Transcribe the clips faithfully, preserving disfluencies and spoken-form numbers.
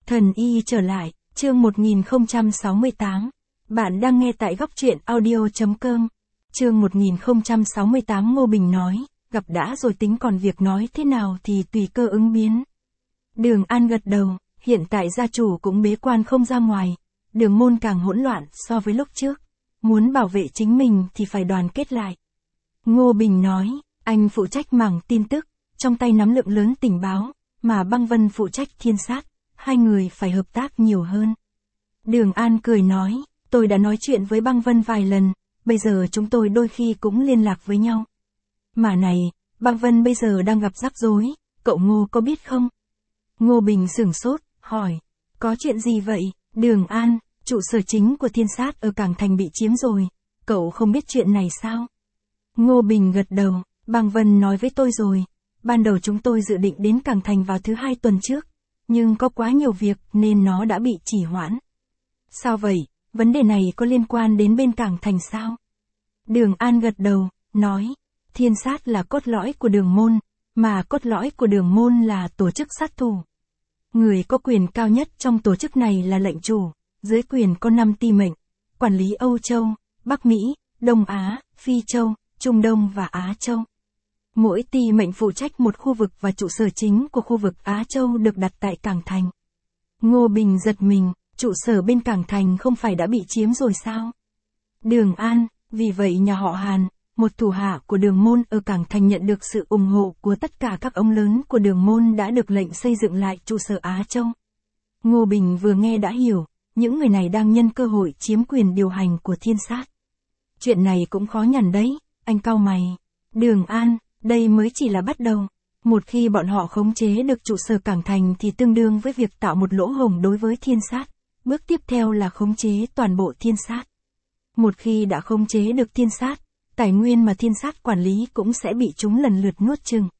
Thần y trở lại, chương một nghìn không trăm sáu mươi tám. Bạn đang nghe tại góc truyện audio chấm com. Chương một nghìn không trăm sáu mươi tám Ngô Bình nói, gặp đã rồi tính còn việc nói thế nào thì tùy cơ ứng biến. Đường An gật đầu, hiện tại gia chủ cũng bế quan không ra ngoài, Đường môn càng hỗn loạn so với lúc trước. Muốn bảo vệ chính mình thì phải đoàn kết lại. Ngô Bình nói, anh phụ trách mảng tin tức, trong tay nắm lượng lớn tình báo, mà Băng Vân phụ trách thiên sát, hai người phải hợp tác nhiều hơn. Đường An cười nói, tôi đã nói chuyện với Băng Vân vài lần, bây giờ chúng tôi đôi khi cũng liên lạc với nhau. Mà này, Băng Vân bây giờ đang gặp rắc rối, cậu Ngô có biết không? Ngô Bình sửng sốt, hỏi, có chuyện gì vậy? Đường An, trụ sở chính của thiên sát ở Cảng Thành bị chiếm rồi, cậu không biết chuyện này sao? Ngô Bình gật đầu, Băng Vân nói với tôi rồi, ban đầu chúng tôi dự định đến Cảng Thành vào thứ hai tuần trước, nhưng có quá nhiều việc nên nó đã bị trì hoãn. Sao vậy, vấn đề này có liên quan đến bên Cảng Thành sao? Đường An gật đầu, nói, thiên sát là cốt lõi của Đường môn, mà cốt lõi của Đường môn là tổ chức sát thủ. Người có quyền cao nhất trong tổ chức này là lệnh chủ, dưới quyền có năm ti mệnh, quản lý Âu Châu, Bắc Mỹ, Đông Á, Phi Châu, Trung Đông và Á Châu. Mỗi ti mệnh phụ trách một khu vực và trụ sở chính của khu vực Á Châu được đặt tại Cảng Thành. Ngô Bình giật mình, trụ sở bên Cảng Thành không phải đã bị chiếm rồi sao? Đường An, vì vậy nhà họ Hàn, một thủ hạ của Đường môn ở Cảng Thành nhận được sự ủng hộ của tất cả các ông lớn của Đường môn đã được lệnh xây dựng lại trụ sở Á Châu. Ngô Bình vừa nghe đã hiểu, những người này đang nhân cơ hội chiếm quyền điều hành của thiên sát. Chuyện này cũng khó nhằn đấy, anh cau mày. Đường An, đây mới chỉ là bắt đầu. Một khi bọn họ khống chế được trụ sở Cảng Thành thì tương đương với việc tạo một lỗ hổng đối với thiên sát. Bước tiếp theo là khống chế toàn bộ thiên sát. Một khi đã khống chế được thiên sát, tài nguyên mà thiên sát quản lý cũng sẽ bị chúng lần lượt nuốt chửng.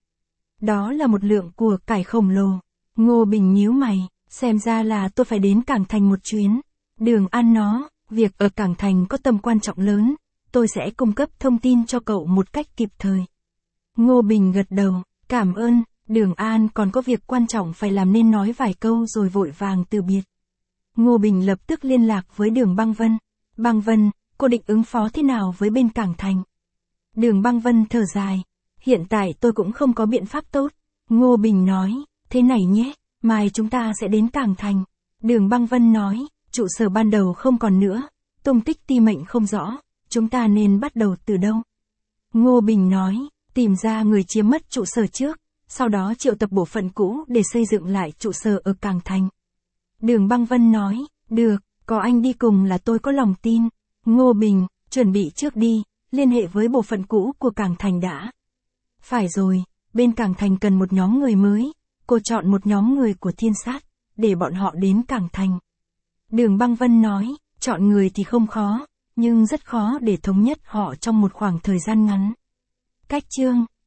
Đó là một lượng của cải khổng lồ. Ngô Bình nhíu mày, xem ra là tôi phải đến Cảng Thành một chuyến. Đường An nó, việc ở Cảng Thành có tầm quan trọng lớn, tôi sẽ cung cấp thông tin cho cậu một cách kịp thời. Ngô Bình gật đầu, cảm ơn. Đường An còn có việc quan trọng phải làm nên nói vài câu rồi vội vàng từ biệt. Ngô Bình lập tức liên lạc với Đường Băng Vân. Băng Vân, cô định ứng phó thế nào với bên Cảng Thành? Đường Băng Vân thở dài, hiện tại tôi cũng không có biện pháp tốt. Ngô Bình nói, thế này nhé, mai chúng ta sẽ đến Cảng Thành. Đường Băng Vân nói, trụ sở ban đầu không còn nữa, tung tích ti mệnh không rõ, chúng ta nên bắt đầu từ đâu? Ngô Bình nói, tìm ra người chiếm mất trụ sở trước, sau đó triệu tập bộ phận cũ để xây dựng lại trụ sở ở Cảng Thành. Đường Băng Vân nói, được, có anh đi cùng là tôi có lòng tin. Ngô Bình, chuẩn bị trước đi, liên hệ với bộ phận cũ của Cảng Thành đã. Phải rồi, bên Cảng Thành cần một nhóm người mới, cô chọn một nhóm người của thiên sát, để bọn họ đến Cảng Thành. Đường Băng Vân nói, chọn người thì không khó, nhưng rất khó để thống nhất họ trong một khoảng thời gian ngắn. Cách chương